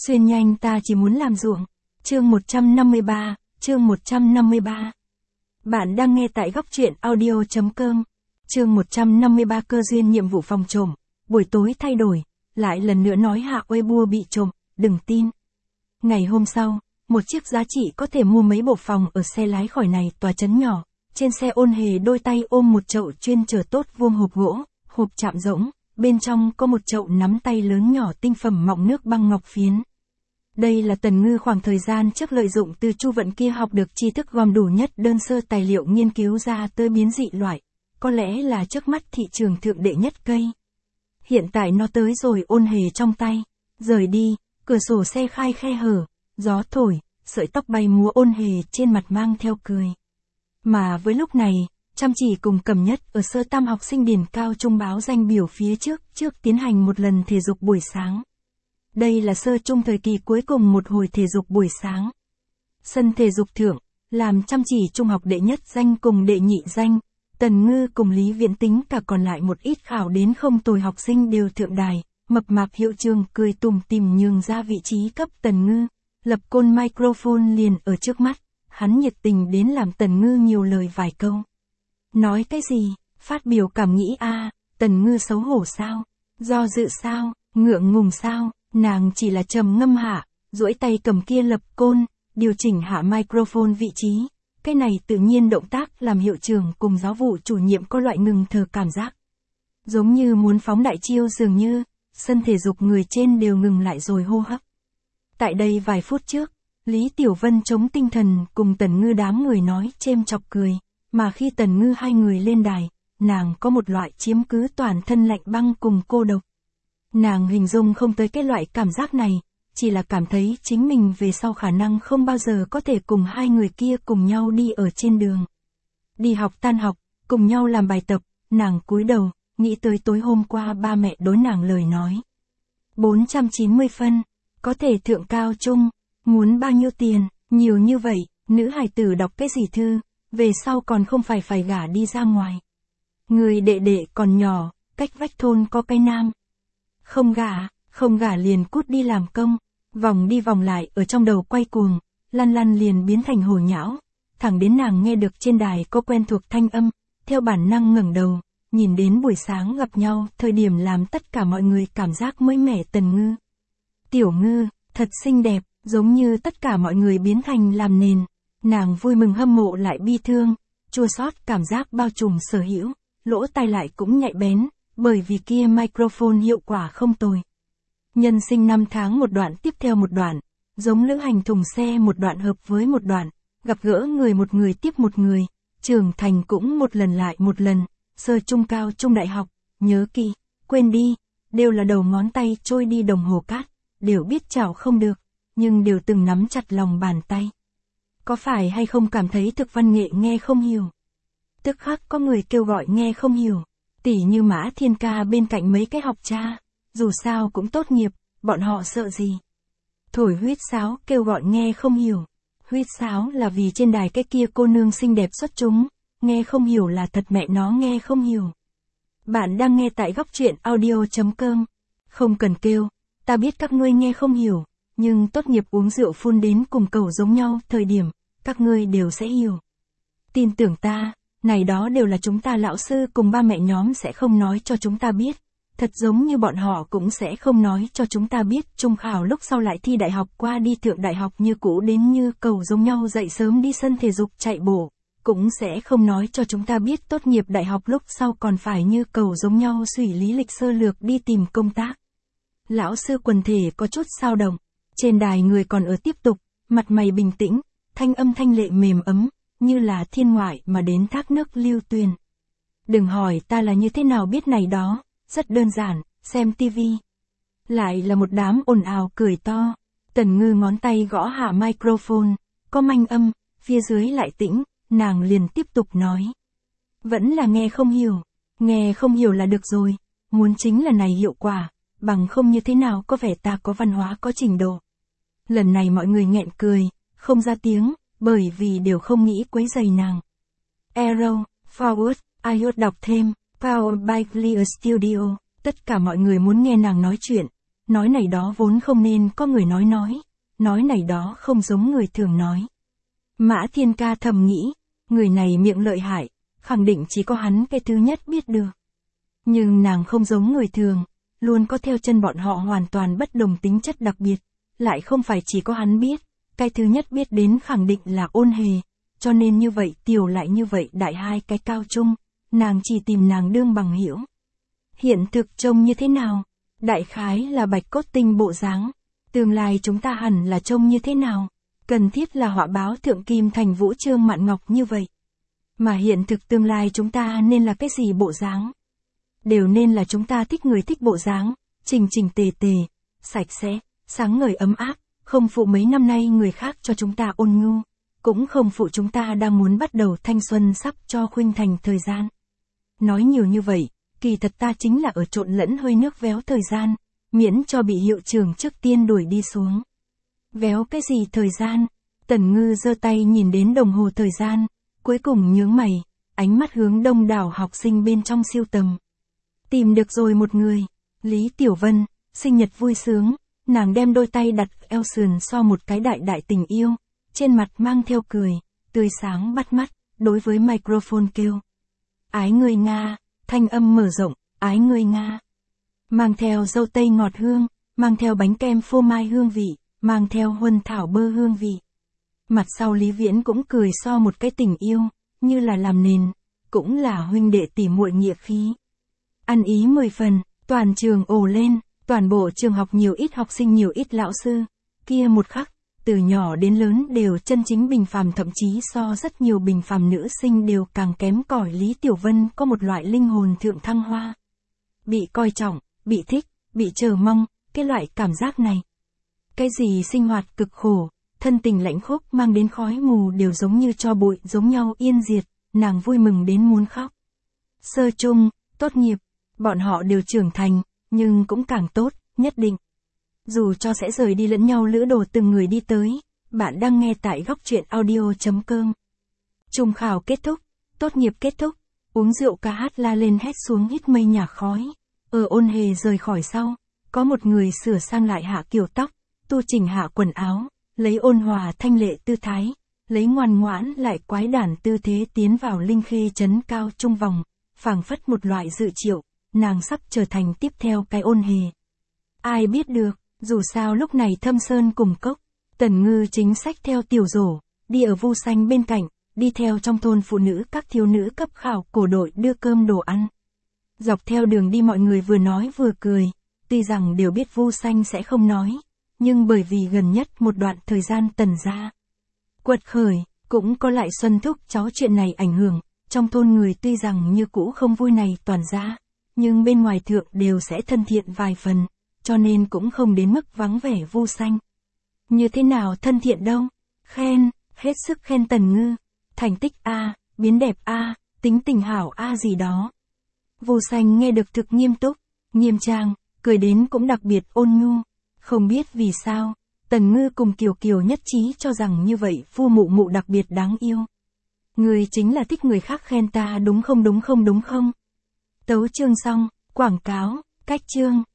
Xuyên nhanh ta chỉ muốn làm ruộng. Chương 153, chương 153. Bạn đang nghe tại góc truyện audio.com. Chương 153 cơ duyên nhiệm vụ phòng trộm. Buổi tối thay đổi, lại lần nữa nói Hạ Weibo bị trộm, đừng tin. Ngày hôm sau, một chiếc giá trị có thể mua mấy bộ phòng ở xe lái khỏi này tòa trấn nhỏ. Trên xe Ôn Hề đôi tay ôm một chậu chuyên chở tốt vuông hộp gỗ, hộp chạm rỗng, bên trong có một chậu nắm tay lớn nhỏ tinh phẩm mọng nước băng ngọc phiến. Đây là Tần Ngư khoảng thời gian trước lợi dụng từ Chu Vận kia học được tri thức gom đủ nhất đơn sơ tài liệu nghiên cứu ra tới biến dị loại, có lẽ là trước mắt thị trường thượng đệ nhất cây. Hiện tại nó tới rồi. Ôn Hề trong tay, rời đi, cửa sổ xe khai khe hở, gió thổi, sợi tóc bay múa. Ôn Hề trên mặt mang theo cười. Mà với lúc này, chăm chỉ cùng Cẩm Nhất ở sơ tam học sinh điển cao trung báo danh biểu phía trước tiến hành một lần thể dục buổi sáng. Đây là sơ trung thời kỳ cuối cùng một hồi thể dục buổi sáng. Sân thể dục thượng, làm chăm chỉ trung học đệ nhất danh cùng đệ nhị danh, Tần Ngư cùng Lý Viễn Tính cả còn lại một ít khảo đến không tồi học sinh đều thượng đài, mập mạp hiệu trưởng cười tủm tỉm nhường ra vị trí cấp Tần Ngư, lập côn microphone liền ở trước mắt, hắn nhiệt tình đến làm Tần Ngư nhiều lời vài câu. Nói cái gì, phát biểu cảm nghĩ a. Tần Ngư xấu hổ sao, do dự sao, ngượng ngùng sao, nàng chỉ là trầm ngâm hạ, duỗi tay cầm kia lập côn, điều chỉnh hạ microphone vị trí. Cái này tự nhiên động tác làm hiệu trưởng cùng giáo vụ chủ nhiệm có loại ngừng thở cảm giác. Giống như muốn phóng đại chiêu dường như, sân thể dục người trên đều ngừng lại rồi hô hấp. Tại đây vài phút trước, Lý Tiểu Vân chống tinh thần cùng Tần Ngư đám người nói chêm chọc cười, mà khi Tần Ngư hai người lên đài, nàng có một loại chiếm cứ toàn thân lạnh băng cùng cô độc. Nàng hình dung không tới cái loại cảm giác này, chỉ là cảm thấy chính mình về sau khả năng không bao giờ có thể cùng hai người kia cùng nhau đi ở trên đường. Đi học tan học, cùng nhau làm bài tập, nàng cúi đầu, nghĩ tới tối hôm qua ba mẹ đối nàng lời nói. 490 phân, có thể thượng cao trung, muốn bao nhiêu tiền, nhiều như vậy, nữ hài tử đọc cái gì thư, về sau còn không phải gả đi ra ngoài. Người đệ đệ còn nhỏ, cách vách thôn có cái nam. Không gả liền cút đi làm công, vòng đi vòng lại ở trong đầu quay cuồng, lăn liền biến thành hồ nhão, thẳng đến nàng nghe được trên đài có quen thuộc thanh âm, theo bản năng ngẩng đầu, nhìn đến buổi sáng gặp nhau, thời điểm làm tất cả mọi người cảm giác mới mẻ. Tần Ngư. Tiểu Ngư, thật xinh đẹp, giống như tất cả mọi người biến thành làm nền, nàng vui mừng hâm mộ lại bi thương, chua xót cảm giác bao trùm sở hữu, lỗ tai lại cũng nhạy bén, bởi vì kia microphone hiệu quả không tồi. Nhân sinh năm tháng một đoạn tiếp theo một đoạn, giống lữ hành thùng xe một đoạn hợp với một đoạn, gặp gỡ người một người tiếp một người, trưởng thành cũng một lần lại một lần, sơ trung cao trung đại học, nhớ kỹ, quên đi, đều là đầu ngón tay trôi đi đồng hồ cát, đều biết chảo không được, nhưng đều từng nắm chặt lòng bàn tay. Có phải hay không cảm thấy thực văn nghệ nghe không hiểu? Tức khắc có người kêu gọi nghe không hiểu, tỉ như Mã Thiên Ca bên cạnh mấy cái học cha. Dù sao cũng tốt nghiệp, bọn họ sợ gì? Thổi huýt sáo kêu gọi nghe không hiểu. Huýt sáo là vì trên đài cái kia cô nương xinh đẹp xuất chúng, nghe không hiểu là thật mẹ nó nghe không hiểu. Bạn đang nghe tại góc truyện audio.com. Không cần kêu, ta biết các ngươi nghe không hiểu, nhưng tốt nghiệp uống rượu phun đến cùng cầu giống nhau thời điểm, các ngươi đều sẽ hiểu. Tin tưởng ta, này đó đều là chúng ta lão sư cùng ba mẹ nhóm sẽ không nói cho chúng ta biết. Thật giống như bọn họ cũng sẽ không nói cho chúng ta biết trung khảo lúc sau lại thi đại học qua đi thượng đại học như cũ đến như cầu giống nhau dậy sớm đi sân thể dục chạy bộ, cũng sẽ không nói cho chúng ta biết tốt nghiệp đại học lúc sau còn phải như cầu giống nhau suy lý lịch sơ lược đi tìm công tác. Lão sư quần thể có chút xao động, trên đài người còn ở tiếp tục, mặt mày bình tĩnh, thanh âm thanh lệ mềm ấm, như là thiên ngoại mà đến thác nước lưu tuyền. Đừng hỏi ta là như thế nào biết này đó. Rất đơn giản, xem tivi. Lại là một đám ồn ào cười to. Tần Ngư ngón tay gõ hạ microphone, có manh âm, phía dưới lại tĩnh, nàng liền tiếp tục nói. Vẫn là nghe không hiểu là được rồi, muốn chính là này hiệu quả, bằng không như thế nào có vẻ ta có văn hóa có trình độ. Lần này mọi người nghẹn cười, không ra tiếng, bởi vì đều không nghĩ quấy rầy nàng. Arrow, forward, iOS đọc thêm. Powered by Clear Studio, tất cả mọi người muốn nghe nàng nói chuyện, nói này đó vốn không nên có người nói này đó không giống người thường nói. Mã Thiên Ca thầm nghĩ, người này miệng lợi hại, khẳng định chỉ có hắn cái thứ nhất biết được. Nhưng nàng không giống người thường, luôn có theo chân bọn họ hoàn toàn bất đồng tính chất đặc biệt, lại không phải chỉ có hắn biết, cái thứ nhất biết đến khẳng định là Ôn Hề, cho nên như vậy tiểu lại như vậy đại hai cái cao trung, nàng chỉ tìm nàng đương bằng hữu. Hiện thực trông như thế nào? Đại khái là bạch cốt tinh bộ dáng, tương lai chúng ta hẳn là trông như thế nào? Cần thiết là họa báo thượng kim thành vũ Trương Mạn Ngọc như vậy. Mà hiện thực tương lai chúng ta nên là cái gì bộ dáng? Đều nên là chúng ta thích người thích bộ dáng, chỉnh chỉnh tề tề, sạch sẽ, sáng ngời ấm áp, không phụ mấy năm nay người khác cho chúng ta ôn nhu, cũng không phụ chúng ta đang muốn bắt đầu thanh xuân sắp cho khuynh thành thời gian. Nói nhiều như vậy, kỳ thật ta chính là ở trộn lẫn hơi nước véo thời gian, miễn cho bị hiệu trưởng trước tiên đuổi đi xuống. Véo cái gì thời gian? Tần Ngư giơ tay nhìn đến đồng hồ thời gian, cuối cùng nhướng mày, ánh mắt hướng đông đảo học sinh bên trong siêu tầm. Tìm được rồi một người, Lý Tiểu Vân, sinh nhật vui sướng, nàng đem đôi tay đặt eo sườn so một cái đại đại tình yêu, trên mặt mang theo cười, tươi sáng bắt mắt, đối với microphone kêu. Ái người Nga, thanh âm mở rộng, ái người Nga. Mang theo dâu tây ngọt hương, mang theo bánh kem phô mai hương vị, mang theo huân thảo bơ hương vị. Mặt sau Lý Viễn cũng cười so một cái tình yêu, như là làm nền, cũng là huynh đệ tỉ muội nghĩa khí. Ăn ý 10 phần, toàn trường ồ lên, toàn bộ trường học nhiều ít học sinh nhiều ít lão sư, kia một khắc, từ nhỏ đến lớn đều chân chính bình phàm, thậm chí so rất nhiều bình phàm nữ sinh đều càng kém cỏi. Lý Tiểu Vân có một loại linh hồn thượng thăng hoa. Bị coi trọng, bị thích, bị chờ mong, cái loại cảm giác này. Cái gì sinh hoạt cực khổ, thân tình lãnh khốc mang đến khói mù đều giống như tro bụi giống nhau yên diệt, nàng vui mừng đến muốn khóc. Sơ trung, tốt nghiệp, bọn họ đều trưởng thành, nhưng cũng càng tốt, nhất định. Dù cho sẽ rời đi lẫn nhau lữ đồ từng người đi tới, bạn đang nghe tại góc truyện audio.com. Trung khảo kết thúc, tốt nghiệp kết thúc, uống rượu ca hát la lên hét xuống hít mây nhà khói. Ở Ôn Hề rời khỏi sau, có một người sửa sang lại hạ kiểu tóc, tu chỉnh hạ quần áo, lấy ôn hòa thanh lệ tư thái, lấy ngoan ngoãn lại quái đản tư thế tiến vào Linh Khê trấn cao trung vòng, phảng phất một loại dự triệu, nàng sắp trở thành tiếp theo cái Ôn Hề. Ai biết được, dù sao lúc này Thâm Sơn cùng cốc, Tần Ngư chính sách theo tiểu rổ, đi ở Vu Xanh bên cạnh, đi theo trong thôn phụ nữ các thiếu nữ cấp khảo cổ đội đưa cơm đồ ăn. Dọc theo đường đi mọi người vừa nói vừa cười, tuy rằng đều biết Vu Xanh sẽ không nói, nhưng bởi vì gần nhất một đoạn thời gian Tần gia quật khởi, cũng có lại Xuân Thúc cháu chuyện này ảnh hưởng, trong thôn người tuy rằng như cũ không vui này toàn ra, nhưng bên ngoài thượng đều sẽ thân thiện vài phần, cho nên cũng không đến mức vắng vẻ Vu Xanh. Như thế nào thân thiện đâu? Khen, hết sức khen Tần Ngư, thành tích A, biến đẹp A, tính tình hảo A gì đó. Vu Xanh nghe được thực nghiêm túc, nghiêm trang, cười đến cũng đặc biệt ôn nhu. Không biết vì sao, Tần Ngư cùng Kiều Kiều nhất trí cho rằng như vậy Vu mụ mụ đặc biệt đáng yêu. Người chính là thích người khác khen ta đúng không? Tấu chương xong, quảng cáo, cách chương.